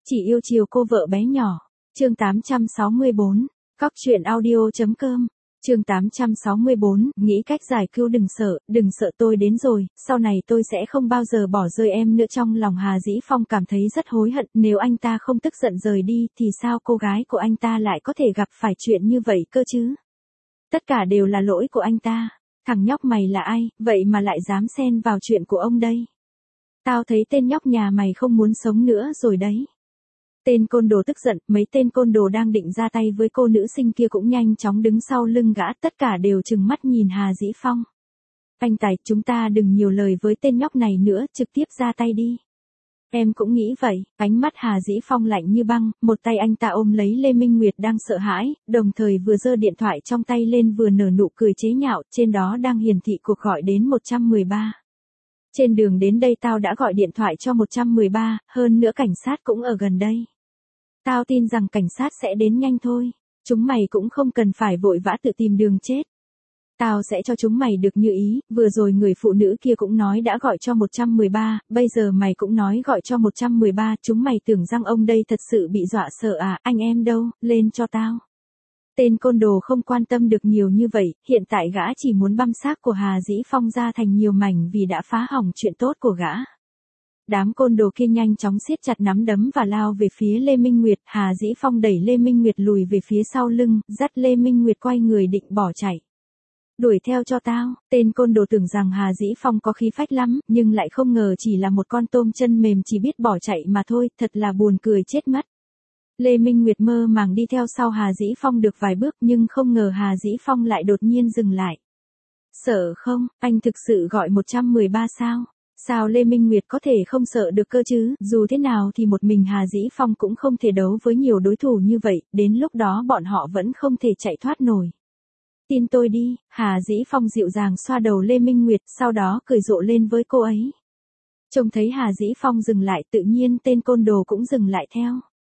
Chỉ yêu chiều cô vợ bé nhỏ. Chương 864. Cóc truyện audio.com. Chương 864, nghĩ cách giải cứu đừng sợ tôi đến rồi, sau này tôi sẽ không bao giờ bỏ rơi em nữa. Trong lòng Hà Dĩ Phong cảm thấy rất hối hận, nếu anh ta không tức giận rời đi thì sao cô gái của anh ta lại có thể gặp phải chuyện như vậy cơ chứ? Tất cả đều là lỗi của anh ta. Thằng nhóc mày là ai, vậy mà lại dám xen vào chuyện của ông đây? Tao thấy tên nhóc nhà mày không muốn sống nữa rồi đấy. Tên côn đồ tức giận, mấy tên côn đồ đang định ra tay với cô nữ sinh kia cũng nhanh chóng đứng sau lưng gã, tất cả đều trừng mắt nhìn Hà Dĩ Phong. Anh Tài, chúng ta đừng nhiều lời với tên nhóc này nữa, trực tiếp ra tay đi. Em cũng nghĩ vậy, ánh mắt Hà Dĩ Phong lạnh như băng, một tay anh ta ôm lấy Lê Minh Nguyệt đang sợ hãi, đồng thời vừa giơ điện thoại trong tay lên vừa nở nụ cười chế nhạo, trên đó đang hiển thị cuộc gọi đến 113. Trên đường đến đây tao đã gọi điện thoại cho 113, hơn nữa cảnh sát cũng ở gần đây. Tao tin rằng cảnh sát sẽ đến nhanh thôi, chúng mày cũng không cần phải vội vã tự tìm đường chết. Tao sẽ cho chúng mày được như ý, vừa rồi người phụ nữ kia cũng nói đã gọi cho 113, bây giờ mày cũng nói gọi cho 113, chúng mày tưởng rằng ông đây thật sự bị dọa sợ à, anh em đâu, lên cho tao. Tên côn đồ không quan tâm được nhiều như vậy, hiện tại gã chỉ muốn băm xác của Hà Dĩ Phong ra thành nhiều mảnh vì đã phá hỏng chuyện tốt của gã. Đám côn đồ kia nhanh chóng siết chặt nắm đấm và lao về phía Lê Minh Nguyệt, Hà Dĩ Phong đẩy Lê Minh Nguyệt lùi về phía sau lưng, dắt Lê Minh Nguyệt quay người định bỏ chạy. Đuổi theo cho tao, tên côn đồ tưởng rằng Hà Dĩ Phong có khí phách lắm, nhưng lại không ngờ chỉ là một con tôm chân mềm chỉ biết bỏ chạy mà thôi, thật là buồn cười chết mất. Lê Minh Nguyệt mơ màng đi theo sau Hà Dĩ Phong được vài bước nhưng không ngờ Hà Dĩ Phong lại đột nhiên dừng lại. Sợ không, anh thực sự gọi 113 sao? Sao Lê Minh Nguyệt có thể không sợ được cơ chứ? Dù thế nào thì một mình Hà Dĩ Phong cũng không thể đấu với nhiều đối thủ như vậy, đến lúc đó bọn họ vẫn không thể chạy thoát nổi. Tin tôi đi, Hà Dĩ Phong dịu dàng xoa đầu Lê Minh Nguyệt, sau đó cười rộ lên với cô ấy. Trông thấy Hà Dĩ Phong dừng lại, tự nhiên tên côn đồ cũng dừng lại theo.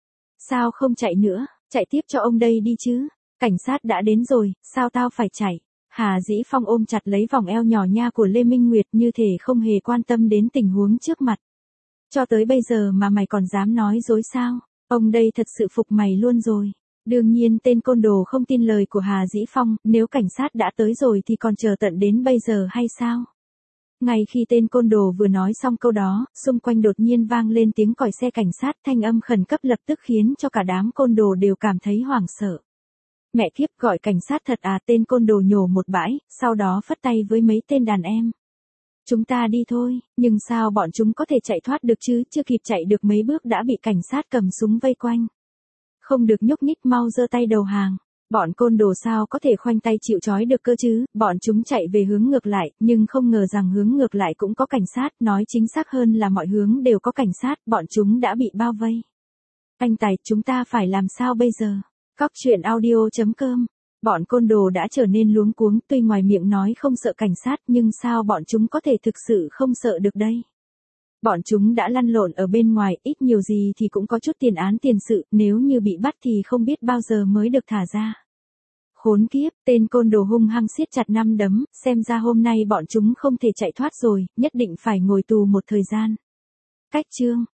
Sao không chạy nữa, chạy tiếp cho ông đây đi chứ, cảnh sát đã đến rồi, sao tao phải chạy? Hà Dĩ Phong ôm chặt lấy vòng eo nhỏ nha của Lê Minh Nguyệt như thể không hề quan tâm đến tình huống trước mặt. Cho tới bây giờ mà mày còn dám nói dối sao? Ông đây thật sự phục mày luôn rồi. Đương nhiên tên côn đồ không tin lời của Hà Dĩ Phong, nếu cảnh sát đã tới rồi thì còn chờ tận đến bây giờ hay sao? Ngay khi tên côn đồ vừa nói xong câu đó, xung quanh đột nhiên vang lên tiếng còi xe cảnh sát, thanh âm khẩn cấp lập tức khiến cho cả đám côn đồ đều cảm thấy hoảng sợ. Mẹ kiếp, gọi cảnh sát thật à? Tên côn đồ nhổ một bãi, sau đó phất tay với mấy tên đàn em. Chúng ta đi thôi, nhưng sao bọn chúng có thể chạy thoát được chứ? Chưa kịp chạy được mấy bước đã bị cảnh sát cầm súng vây quanh. Không được nhúc nhích, mau giơ tay đầu hàng. Bọn côn đồ sao có thể khoanh tay chịu trói được cơ chứ? Bọn chúng chạy về hướng ngược lại, nhưng không ngờ rằng hướng ngược lại cũng có cảnh sát, nói chính xác hơn là mọi hướng đều có cảnh sát, bọn chúng đã bị bao vây. Anh Tài, chúng ta phải làm sao bây giờ? Cóc truyện audio.com. Bọn côn đồ đã trở nên luống cuống, tuy ngoài miệng nói không sợ cảnh sát nhưng sao bọn chúng có thể thực sự không sợ được đây? Bọn chúng đã lăn lộn ở bên ngoài, ít nhiều gì thì cũng có chút tiền án tiền sự, nếu như bị bắt thì không biết bao giờ mới được thả ra. Khốn kiếp, tên côn đồ hung hăng siết chặt nắm đấm, xem ra hôm nay bọn chúng không thể chạy thoát rồi, nhất định phải ngồi tù một thời gian. Cách chương